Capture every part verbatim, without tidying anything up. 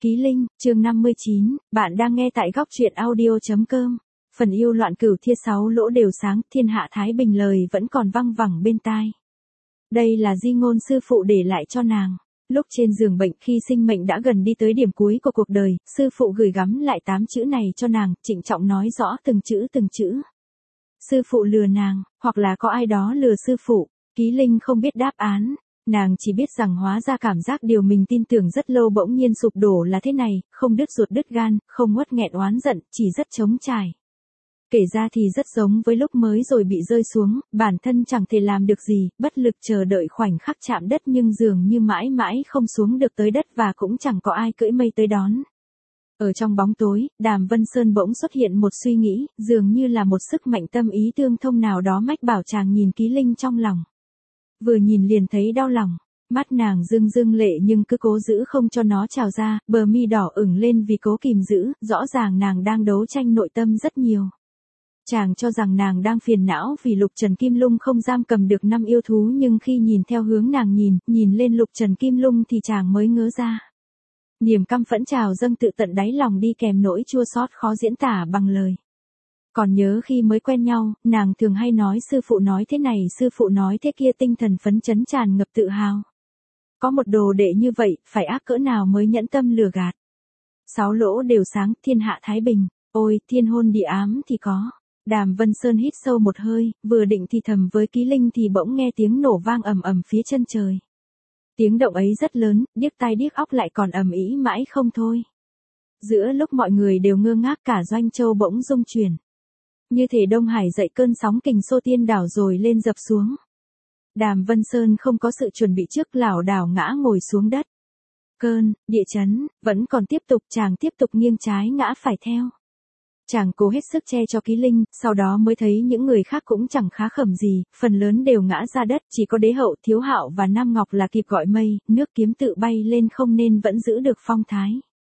Ký Linh, chương năm mươi chín, bạn đang nghe tại góc truyện audio.com. Phần yêu loạn cửu thia sáu lỗ đều sáng, thiên hạ thái bình lời vẫn còn văng vẳng bên tai. Đây là di ngôn sư phụ để lại cho nàng. Lúc trên giường bệnh khi sinh mệnh đã gần đi tới điểm cuối của cuộc đời, sư phụ gửi gắm lại tám chữ này cho nàng, trịnh trọng nói rõ từng chữ từng chữ. Sư phụ lừa nàng, hoặc là có ai đó lừa sư phụ. Ký Linh không biết đáp án. Nàng chỉ biết rằng hóa ra cảm giác điều mình tin tưởng rất lâu bỗng nhiên sụp đổ là thế này, không đứt ruột đứt gan, không uất nghẹn oán giận, chỉ rất trống trải. Kể ra thì rất giống với lúc mới rồi bị rơi xuống, bản thân chẳng thể làm được gì, bất lực chờ đợi khoảnh khắc chạm đất nhưng dường như mãi mãi không xuống được tới đất và cũng chẳng có ai cưỡi mây tới đón. Ở trong bóng tối, Đàm Vân Sơn bỗng xuất hiện một suy nghĩ, dường như là một sức mạnh tâm ý tương thông nào đó mách bảo chàng nhìn Ký Linh trong lòng. Vừa nhìn liền thấy đau lòng, mắt nàng rưng rưng lệ nhưng cứ cố giữ không cho nó trào ra, bờ mi đỏ ửng lên vì cố kìm giữ, rõ ràng nàng đang đấu tranh nội tâm rất nhiều. Chàng cho rằng nàng đang phiền não vì Lục Trần Kim Lung không giam cầm được năm yêu thú nhưng khi nhìn theo hướng nàng nhìn, nhìn lên Lục Trần Kim Lung thì chàng mới ngớ ra. Niềm căm phẫn trào dâng tự tận đáy lòng đi kèm nỗi chua xót khó diễn tả bằng lời. Còn nhớ khi mới quen nhau, nàng thường hay nói sư phụ nói thế này, sư phụ nói thế kia, tinh thần phấn chấn tràn ngập tự hào. Có một đồ đệ như vậy, phải ác cỡ nào mới nhẫn tâm lừa gạt. Sáu lỗ đều sáng, thiên hạ thái bình, ôi, thiên hôn địa ám thì có. Đàm Vân Sơn hít sâu một hơi, vừa định thì thầm với Ký Linh thì bỗng nghe tiếng nổ vang ầm ầm phía chân trời. Tiếng động ấy rất lớn, điếc tai điếc óc lại còn ầm ĩ mãi không thôi. Giữa lúc mọi người đều ngơ ngác cả Doanh Châu bỗng rung chuyển. Như thể Đông Hải dậy cơn sóng kình xô tiên đảo rồi lên dập xuống. Đàm Vân Sơn không có sự chuẩn bị trước lảo đảo ngã ngồi xuống đất. Cơn, địa chấn, vẫn còn tiếp tục, chàng tiếp tục nghiêng trái ngã phải theo. Chàng cố hết sức che cho Ký Linh, sau đó mới thấy những người khác cũng chẳng khá khẩm gì, phần lớn đều ngã ra đất, chỉ có Đế Hậu, Thiếu Hạo và Nam Ngọc là kịp gọi mây, nước kiếm tự bay lên không nên vẫn giữ được phong thái.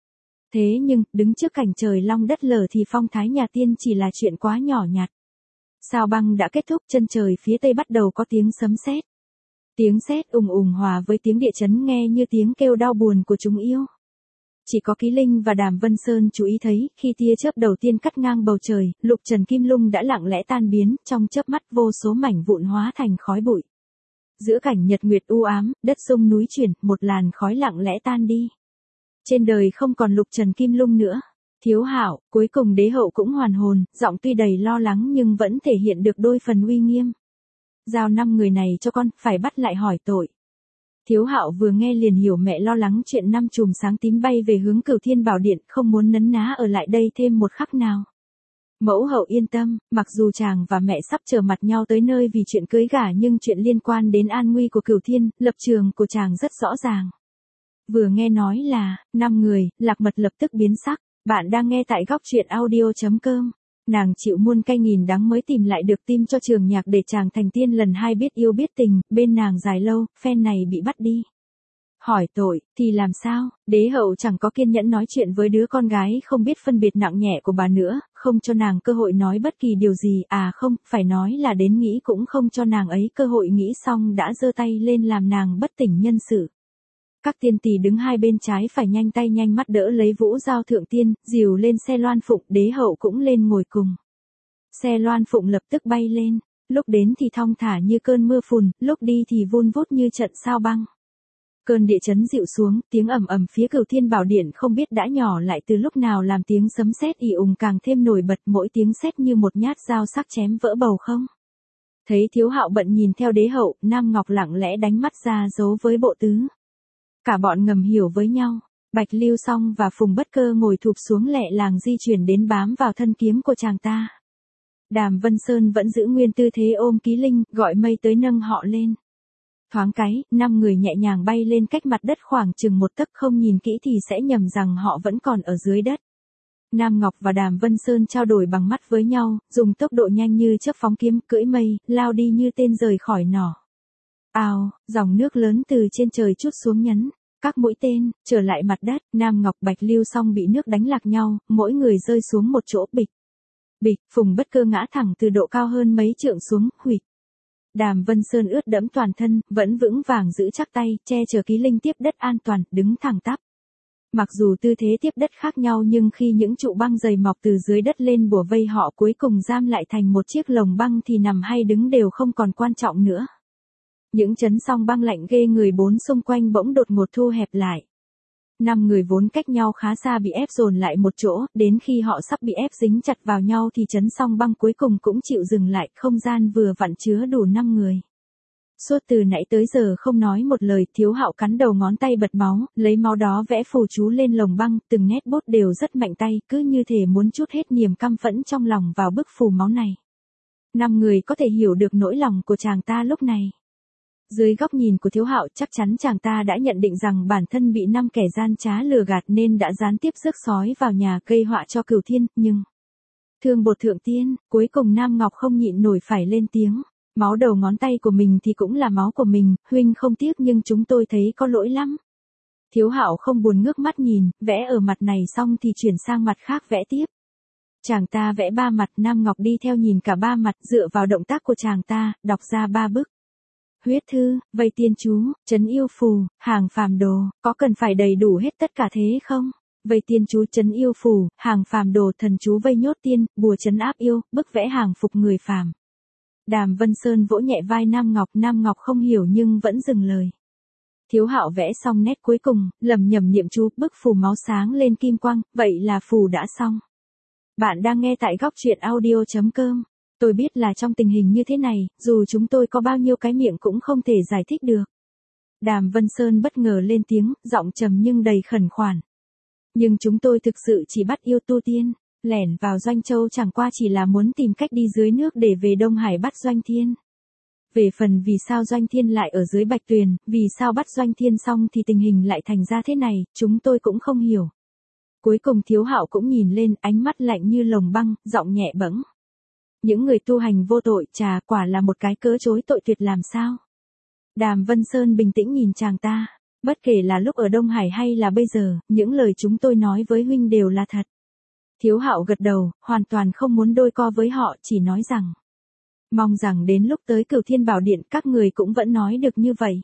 Thế nhưng, đứng trước cảnh trời long đất lở thì phong thái nhà tiên chỉ là chuyện quá nhỏ nhặt. Sao băng đã kết thúc, chân trời phía tây bắt đầu có tiếng sấm sét. Tiếng sét ùng ùng hòa với tiếng địa chấn nghe như tiếng kêu đau buồn của chúng yêu. Chỉ có Ký Linh và Đàm Vân Sơn chú ý thấy, khi tia chớp đầu tiên cắt ngang bầu trời, Lục Trần Kim Lung đã lặng lẽ tan biến, trong chớp mắt vô số mảnh vụn hóa thành khói bụi. Giữa cảnh nhật nguyệt u ám, đất sung núi chuyển, một làn khói lặng lẽ tan đi. Trên đời không còn Lục Trần Kim Lung nữa. Thiếu Hạo, cuối cùng Đế Hậu cũng hoàn hồn, giọng tuy đầy lo lắng nhưng vẫn thể hiện được đôi phần uy nghiêm. Giao năm người này cho con, phải bắt lại hỏi tội. Thiếu Hạo vừa nghe liền hiểu mẹ lo lắng chuyện năm chùm sáng tím bay về hướng Cửu Thiên Bảo Điện, không muốn nấn ná ở lại đây thêm một khắc nào. Mẫu hậu yên tâm, mặc dù chàng và mẹ sắp trở mặt nhau tới nơi vì chuyện cưới gả nhưng chuyện liên quan đến an nguy của Cửu Thiên, lập trường của chàng rất rõ ràng. Vừa nghe nói là, năm người, Lạc Mật lập tức biến sắc, bạn đang nghe tại góc truyện audio.com. Nàng chịu muôn cay nghìn đắng mới tìm lại được tim cho Trường Nhạc để chàng thành tiên lần hai biết yêu biết tình, bên nàng dài lâu, phen này bị bắt đi. Hỏi tội, thì làm sao, Đế Hậu chẳng có kiên nhẫn nói chuyện với đứa con gái không biết phân biệt nặng nhẹ của bà nữa, không cho nàng cơ hội nói bất kỳ điều gì, à không, phải nói là đến nghĩ cũng không cho nàng ấy cơ hội nghĩ xong đã giơ tay lên làm nàng bất tỉnh nhân sự. Các tiên tỷ đứng hai bên trái phải nhanh tay nhanh mắt đỡ lấy Vũ Giao Thượng Tiên, dìu lên xe Loan Phụng, Đế Hậu cũng lên ngồi cùng. Xe Loan Phụng lập tức bay lên, lúc đến thì thong thả như cơn mưa phùn, lúc đi thì vun vút như trận sao băng. Cơn địa chấn dịu xuống, tiếng ầm ầm phía Cửu Thiên Bảo Điện không biết đã nhỏ lại từ lúc nào làm tiếng sấm sét ì ùng càng thêm nổi bật, mỗi tiếng sét như một nhát dao sắc chém vỡ bầu không. Thấy Thiếu Hạo bận nhìn theo Đế Hậu, Nam Ngọc lặng lẽ đánh mắt ra dấu với bộ tứ. Cả bọn ngầm hiểu với nhau, Bạch Lưu Song và Phùng Bất Cơ ngồi thụp xuống lẹ làng di chuyển đến bám vào thân kiếm của chàng ta. Đàm Vân Sơn vẫn giữ nguyên tư thế ôm Ký Linh, gọi mây tới nâng họ lên. Thoáng cái, năm người nhẹ nhàng bay lên cách mặt đất khoảng chừng một tấc, không nhìn kỹ thì sẽ nhầm rằng họ vẫn còn ở dưới đất. Nam Ngọc và Đàm Vân Sơn trao đổi bằng mắt với nhau, dùng tốc độ nhanh như chớp phóng kiếm, cưỡi mây, lao đi như tên rời khỏi nỏ. Ào, dòng nước lớn từ trên trời trút xuống nhấn, các mũi tên, trở lại mặt đất, Nam Ngọc Bạch Lưu Song bị nước đánh lạc nhau, mỗi người rơi xuống một chỗ, bịch. Bịch, Phùng Bất Cơ ngã thẳng từ độ cao hơn mấy trượng xuống, huỵch. Đàm Vân Sơn ướt đẫm toàn thân, vẫn vững vàng giữ chắc tay, che chở Ký Linh tiếp đất an toàn, đứng thẳng tắp. Mặc dù tư thế tiếp đất khác nhau nhưng khi những trụ băng dày mọc từ dưới đất lên bủa vây họ cuối cùng giam lại thành một chiếc lồng băng thì nằm hay đứng đều không còn quan trọng nữa. Những chấn song băng lạnh ghê người bốn xung quanh bỗng đột ngột thu hẹp lại. Năm người vốn cách nhau khá xa bị ép dồn lại một chỗ, đến khi họ sắp bị ép dính chặt vào nhau thì chấn song băng cuối cùng cũng chịu dừng lại, không gian vừa vặn chứa đủ năm người. Suốt từ nãy tới giờ không nói một lời, Thiếu Hạo cắn đầu ngón tay bật máu, lấy máu đó vẽ phù chú lên lồng băng, từng nét bút đều rất mạnh tay, cứ như thể muốn trút hết niềm căm phẫn trong lòng vào bức phù máu này. Năm người có thể hiểu được nỗi lòng của chàng ta lúc này. Dưới góc nhìn của Thiếu Hạo, chắc chắn chàng ta đã nhận định rằng bản thân bị năm kẻ gian trá lừa gạt nên đã gián tiếp rước sói vào nhà gây họa cho Cửu Thiên, nhưng thương bột thượng tiên, cuối cùng Nam Ngọc không nhịn nổi phải lên tiếng. Máu đầu ngón tay của mình thì cũng là máu của mình, huynh không tiếc nhưng chúng tôi thấy có lỗi lắm. Thiếu Hạo không buồn ngước mắt nhìn, vẽ ở mặt này xong thì chuyển sang mặt khác vẽ tiếp. Chàng ta vẽ ba mặt, Nam Ngọc đi theo nhìn cả ba mặt, dựa vào động tác của chàng ta, đọc ra ba bức. Huyết thư, vây tiên chú, trấn yêu phù, hàng phàm đồ, có cần phải đầy đủ hết tất cả thế không? Vây tiên chú, trấn yêu phù, hàng phàm đồ, thần chú vây nhốt tiên, bùa trấn áp yêu, bức vẽ hàng phục người phàm. Đàm Vân Sơn vỗ nhẹ vai Nam Ngọc, Nam Ngọc không hiểu nhưng vẫn dừng lời. Thiếu Hạo vẽ xong nét cuối cùng, lẩm nhẩm niệm chú, bức phù máu sáng lên kim quang, vậy là phù đã xong. Bạn đang nghe tại góc truyện audio chấm com. Tôi biết là trong tình hình như thế này, dù chúng tôi có bao nhiêu cái miệng cũng không thể giải thích được. Đàm Vân Sơn bất ngờ lên tiếng, giọng trầm nhưng đầy khẩn khoản. Nhưng chúng tôi thực sự chỉ bắt yêu tu tiên, lẻn vào Doanh Châu chẳng qua chỉ là muốn tìm cách đi dưới nước để về Đông Hải bắt Doanh Thiên. Về phần vì sao Doanh Thiên lại ở dưới Bạch Tuyền, vì sao bắt Doanh Thiên xong thì tình hình lại thành ra thế này, chúng tôi cũng không hiểu. Cuối cùng Thiếu Hạo cũng nhìn lên, ánh mắt lạnh như lồng băng, giọng nhẹ bẫng. Những người tu hành vô tội, chà, quả là một cái cớ chối tội tuyệt làm sao. Đàm Vân Sơn bình tĩnh nhìn chàng ta, bất kể là lúc ở Đông Hải hay là bây giờ, những lời chúng tôi nói với huynh đều là thật. Thiếu Hạo gật đầu, hoàn toàn không muốn đôi co với họ, chỉ nói rằng. Mong rằng đến lúc tới Cửu Thiên Bảo Điện các người cũng vẫn nói được như vậy.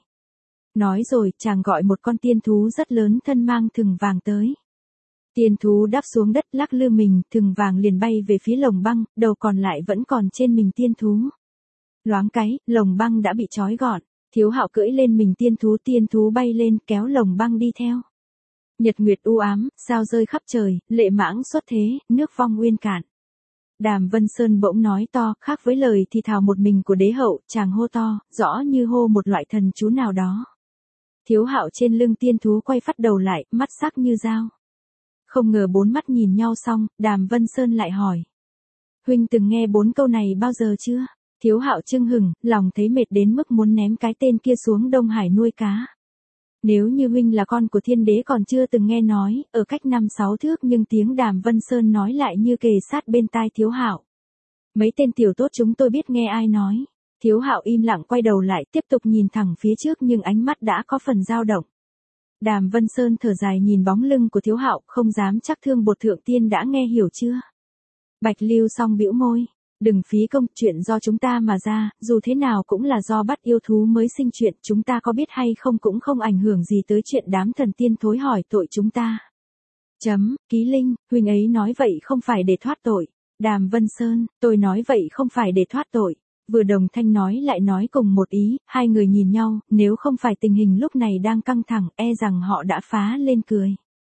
Nói rồi, chàng gọi một con tiên thú rất lớn thân mang thừng vàng tới. Tiên thú đáp xuống đất lắc lư mình, thừng vàng liền bay về phía lồng băng, đầu còn lại vẫn còn trên mình tiên thú. Loáng cái, lồng băng đã bị trói gọn, Thiếu Hạo cưỡi lên mình tiên thú, tiên thú bay lên kéo lồng băng đi theo. Nhật nguyệt u ám, sao rơi khắp trời, lệ mãng xuất thế, nước vong nguyên cạn. Đàm Vân Sơn bỗng nói to, khác với lời thì thào một mình của đế hậu, chàng hô to, rõ như hô một loại thần chú nào đó. Thiếu Hạo trên lưng tiên thú quay phắt đầu lại, mắt sắc như dao. Không ngờ bốn mắt nhìn nhau xong, Đàm Vân Sơn lại hỏi. Huynh từng nghe bốn câu này bao giờ chưa? Thiếu Hạo chưng hừng, lòng thấy mệt đến mức muốn ném cái tên kia xuống Đông Hải nuôi cá. Nếu như huynh là con của thiên đế còn chưa từng nghe nói, ở cách năm sáu thước nhưng tiếng Đàm Vân Sơn nói lại như kề sát bên tai Thiếu Hạo. Mấy tên tiểu tốt chúng tôi biết nghe ai nói. Thiếu Hạo im lặng quay đầu lại tiếp tục nhìn thẳng phía trước nhưng ánh mắt đã có phần dao động. Đàm Vân Sơn thở dài nhìn bóng lưng của Thiếu Hạo, không dám chắc Thương Bột Thượng Tiên đã nghe hiểu chưa. Bạch Lưu song bĩu môi, đừng phí công, chuyện do chúng ta mà ra, dù thế nào cũng là do bắt yêu thú mới sinh chuyện, chúng ta có biết hay không cũng không ảnh hưởng gì tới chuyện đám thần tiên thối hỏi tội chúng ta. Chấm, Ký Linh, huynh ấy nói vậy không phải để thoát tội. Đàm Vân Sơn, tôi nói vậy không phải để thoát tội. Vừa đồng thanh nói lại nói cùng một ý, hai người nhìn nhau, nếu không phải tình hình lúc này đang căng thẳng, e rằng họ đã phá lên cười.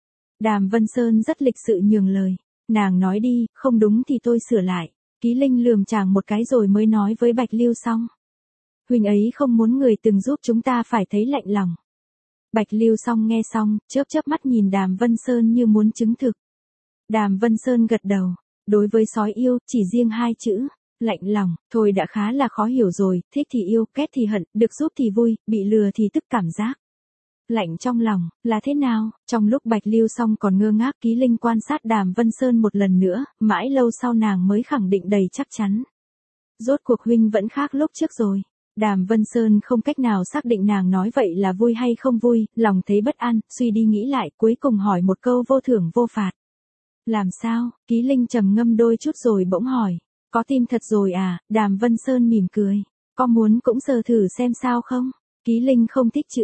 Đàm Vân Sơn rất lịch sự nhường lời. Nàng nói đi, không đúng thì tôi sửa lại. Ký Linh lườm chàng một cái rồi mới nói với Bạch Lưu xong. Huynh ấy không muốn người từng giúp chúng ta phải thấy lạnh lòng. Bạch Lưu xong nghe xong, chớp chớp mắt nhìn Đàm Vân Sơn như muốn chứng thực. Đàm Vân Sơn gật đầu. Đối với sói yêu, chỉ riêng hai chữ. Lạnh lòng, thôi đã khá là khó hiểu rồi, thích thì yêu, ghét thì hận, được giúp thì vui, bị lừa thì tức cảm giác. Lạnh trong lòng, là thế nào? Trong lúc Bạch Lưu xong còn ngơ ngác, Ký Linh quan sát Đàm Vân Sơn một lần nữa, mãi lâu sau nàng mới khẳng định đầy chắc chắn. Rốt cuộc huynh vẫn khác lúc trước rồi. Đàm Vân Sơn không cách nào xác định nàng nói vậy là vui hay không vui, lòng thấy bất an, suy đi nghĩ lại, cuối cùng hỏi một câu vô thưởng vô phạt. Làm sao? Ký Linh trầm ngâm đôi chút rồi bỗng hỏi. Có tim thật rồi à? Đàm Vân Sơn mỉm cười. Có muốn cũng sờ thử xem sao không? Ký Linh không thích chữ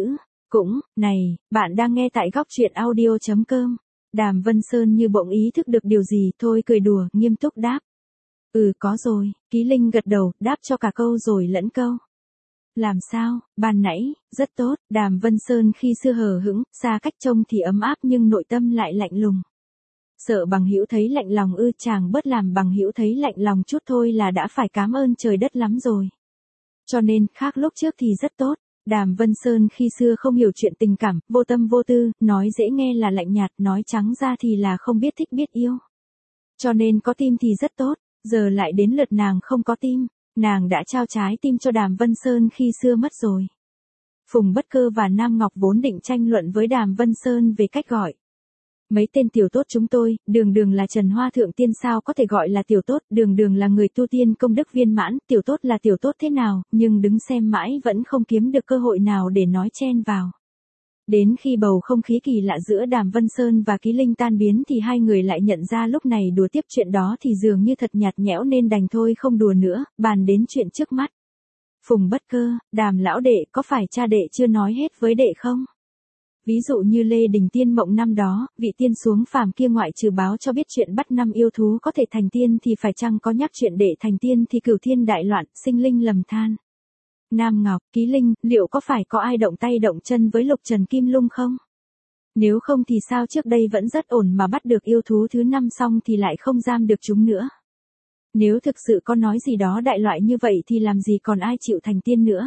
Cũng, này, bạn đang nghe tại góc chuyện audio chấm com. Đàm Vân Sơn như bỗng ý thức được điều gì, thôi cười đùa, nghiêm túc đáp. Ừ có rồi, Ký Linh gật đầu, đáp cho cả câu rồi lẫn câu. Làm sao, ban nãy, rất tốt, Đàm Vân Sơn khi xưa hờ hững, xa cách trông thì ấm áp nhưng nội tâm lại lạnh lùng. Sợ bằng hữu thấy lạnh lòng ư, chàng bớt làm bằng hữu thấy lạnh lòng chút thôi là đã phải cảm ơn trời đất lắm rồi. Cho nên, khác lúc trước thì rất tốt. Đàm Vân Sơn khi xưa không hiểu chuyện tình cảm, vô tâm vô tư, nói dễ nghe là lạnh nhạt, nói trắng ra thì là không biết thích biết yêu. Cho nên có tim thì rất tốt, giờ lại đến lượt nàng không có tim, nàng đã trao trái tim cho Đàm Vân Sơn khi xưa mất rồi. Phùng Bất Cơ và Nam Ngọc vốn định tranh luận với Đàm Vân Sơn về cách gọi. Mấy tên tiểu tốt chúng tôi, đường đường là Trần Hoa Thượng Tiên sao có thể gọi là tiểu tốt, đường đường là người tu tiên công đức viên mãn, tiểu tốt là tiểu tốt thế nào, nhưng đứng xem mãi vẫn không kiếm được cơ hội nào để nói chen vào. Đến khi bầu không khí kỳ lạ giữa Đàm Vân Sơn và Ký Linh tan biến thì hai người lại nhận ra lúc này đùa tiếp chuyện đó thì dường như thật nhạt nhẽo nên đành thôi không đùa nữa, bàn đến chuyện trước mắt. Phùng Bất Cơ, Đàm lão đệ có phải cha đệ chưa nói hết với đệ không? Ví dụ như Lê Đình Tiên mộng năm đó, vị tiên xuống phàm kia ngoại trừ báo cho biết chuyện bắt năm yêu thú có thể thành tiên thì phải chăng có nhắc chuyện để thành tiên thì cửu thiên đại loạn, sinh linh lầm than. Nam Ngọc, Ký Linh, liệu có phải có ai động tay động chân với Lục Trần Kim Lung không? Nếu không thì sao trước đây vẫn rất ổn mà bắt được yêu thú thứ năm xong thì lại không giam được chúng nữa? Nếu thực sự có nói gì đó đại loại như vậy thì làm gì còn ai chịu thành tiên nữa?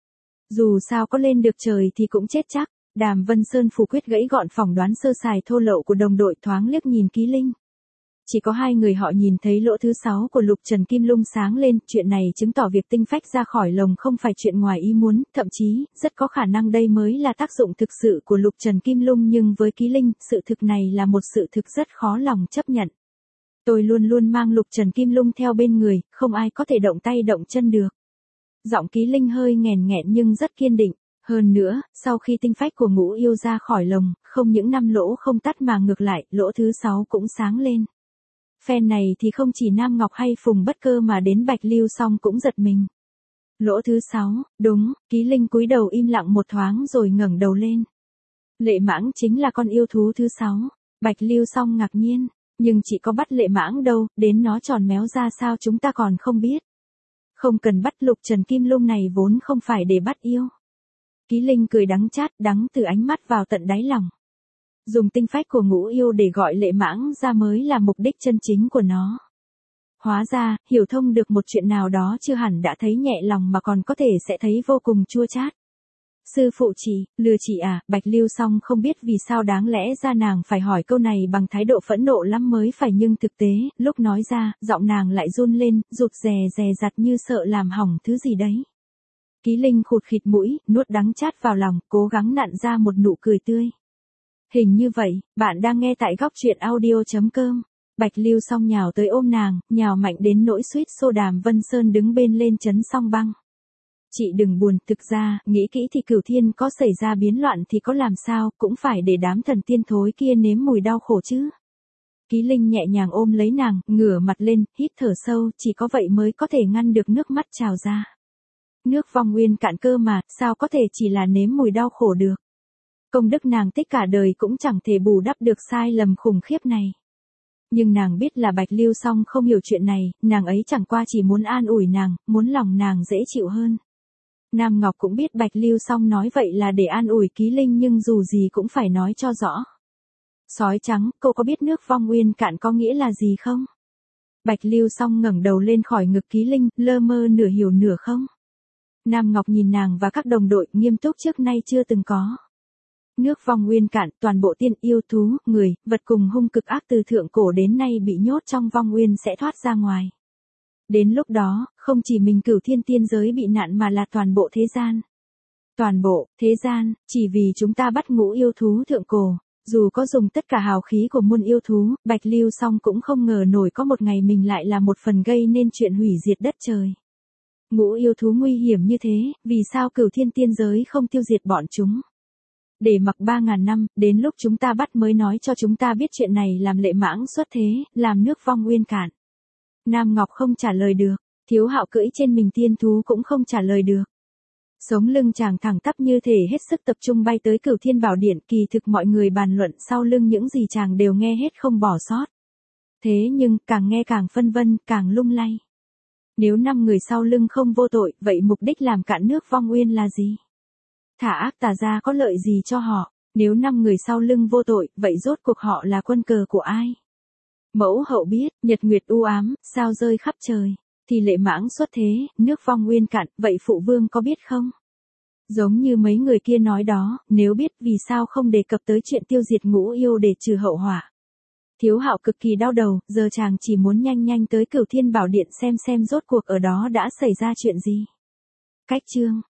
Dù sao có lên được trời thì cũng chết chắc. Đàm Vân Sơn phủ quyết gãy gọn phỏng đoán sơ sài thô lậu của đồng đội, thoáng liếc nhìn Ký Linh. Chỉ có hai người họ nhìn thấy lỗ thứ sáu của Lục Trần Kim Lung sáng lên, chuyện này chứng tỏ việc tinh phách ra khỏi lồng không phải chuyện ngoài ý muốn, thậm chí, rất có khả năng đây mới là tác dụng thực sự của Lục Trần Kim Lung, nhưng với Ký Linh, sự thực này là một sự thực rất khó lòng chấp nhận. Tôi luôn luôn mang Lục Trần Kim Lung theo bên người, không ai có thể động tay động chân được. Giọng Ký Linh hơi nghèn nghẹn nhưng rất kiên định. Hơn nữa, sau khi tinh phách của Ngũ Yêu ra khỏi lồng, không những năm lỗ không tắt mà ngược lại, lỗ thứ sáu cũng sáng lên. Phen này thì không chỉ Nam Ngọc hay Phùng Bất Cơ mà đến Bạch Lưu Song cũng giật mình. Lỗ thứ sáu, đúng, Ký Linh cúi đầu im lặng một thoáng rồi ngẩng đầu lên. Lệ mãng chính là con yêu thú thứ sáu, Bạch Lưu Song ngạc nhiên, nhưng chỉ có bắt lệ mãng đâu, đến nó tròn méo ra sao chúng ta còn không biết. Không cần bắt Lục Trần Kim Lung này vốn không phải để bắt yêu. Ký Linh cười đắng chát, đắng từ ánh mắt vào tận đáy lòng. Dùng tinh phách của Ngũ Yêu để gọi lệ mãng ra mới là mục đích chân chính của nó. Hóa ra, hiểu thông được một chuyện nào đó chưa hẳn đã thấy nhẹ lòng mà còn có thể sẽ thấy vô cùng chua chát. Sư phụ chị, lừa chị à, Bạch Lưu Song không biết vì sao đáng lẽ ra nàng phải hỏi câu này bằng thái độ phẫn nộ lắm mới phải, nhưng thực tế, lúc nói ra, giọng nàng lại run lên, rụt rè rè rặt như sợ làm hỏng thứ gì đấy. Ký Linh khụt khịt mũi, nuốt đắng chát vào lòng, cố gắng nặn ra một nụ cười tươi. Hình như vậy, bạn đang nghe tại góc chuyện audio chấm com. Bạch Lưu Song nhào tới ôm nàng, nhào mạnh đến nỗi suýt xô Đàm Vân Sơn đứng bên lên chấn song băng. Chị đừng buồn, thực ra, nghĩ kỹ thì cửu thiên có xảy ra biến loạn thì có làm sao, cũng phải để đám thần tiên thối kia nếm mùi đau khổ chứ. Ký Linh nhẹ nhàng ôm lấy nàng, ngửa mặt lên, hít thở sâu, chỉ có vậy mới có thể ngăn được nước mắt trào ra. Nước vong nguyên cạn cơ mà, sao có thể chỉ là nếm mùi đau khổ được. Công đức nàng tích cả đời cũng chẳng thể bù đắp được sai lầm khủng khiếp này. Nhưng nàng biết là Bạch Lưu Song không hiểu chuyện này, nàng ấy chẳng qua chỉ muốn an ủi nàng, muốn lòng nàng dễ chịu hơn. Nam Ngọc cũng biết Bạch Lưu Song nói vậy là để an ủi Ký Linh nhưng dù gì cũng phải nói cho rõ. Sói trắng, cô có biết nước vong nguyên cạn có nghĩa là gì không? Bạch Lưu Song ngẩng đầu lên khỏi ngực Ký Linh, lơ mơ nửa hiểu nửa không. Nam Ngọc nhìn nàng và các đồng đội, nghiêm túc trước nay chưa từng có. Nước vong nguyên cạn, toàn bộ tiên yêu thú, người, vật cùng hung cực ác từ thượng cổ đến nay bị nhốt trong vong nguyên sẽ thoát ra ngoài. Đến lúc đó, không chỉ mình cửu thiên tiên giới bị nạn mà là toàn bộ thế gian. Toàn bộ, thế gian, chỉ vì chúng ta bắt Ngũ Yêu thú thượng cổ. Dù có dùng tất cả hào khí của muôn yêu thú, Bạch Lưu Song cũng không ngờ nổi có một ngày mình lại là một phần gây nên chuyện hủy diệt đất trời. Ngũ yêu thú nguy hiểm như thế, vì sao cửu thiên tiên giới không tiêu diệt bọn chúng? Để mặc ba ngàn năm, đến lúc chúng ta bắt mới nói cho chúng ta biết chuyện này làm lệ mãng xuất thế, làm nước vong nguyên cạn. Nam Ngọc không trả lời được, Thiếu Hạo cưỡi trên mình tiên thú cũng không trả lời được. Sống lưng chàng thẳng tắp như thể hết sức tập trung bay tới Cửu Thiên Bảo Điện, kỳ thực mọi người bàn luận sau lưng những gì chàng đều nghe hết không bỏ sót. Thế nhưng, càng nghe càng phân vân, càng lung lay. Nếu năm người sau lưng không vô tội, vậy mục đích làm cạn nước vong uyên là gì? Thả ác tà ra có lợi gì cho họ? Nếu năm người sau lưng vô tội, vậy rốt cuộc họ là quân cờ của ai? Mẫu hậu biết, nhật nguyệt u ám, sao rơi khắp trời. Thì lệ mãng xuất thế, nước vong uyên cạn, vậy phụ vương có biết không? Giống như mấy người kia nói đó, nếu biết vì sao không đề cập tới chuyện tiêu diệt Ngũ Yêu để trừ hậu họa. Thiếu Hạo cực kỳ đau đầu, giờ chàng chỉ muốn nhanh nhanh tới Cửu Thiên Bảo Điện xem xem rốt cuộc ở đó đã xảy ra chuyện gì. Cách chương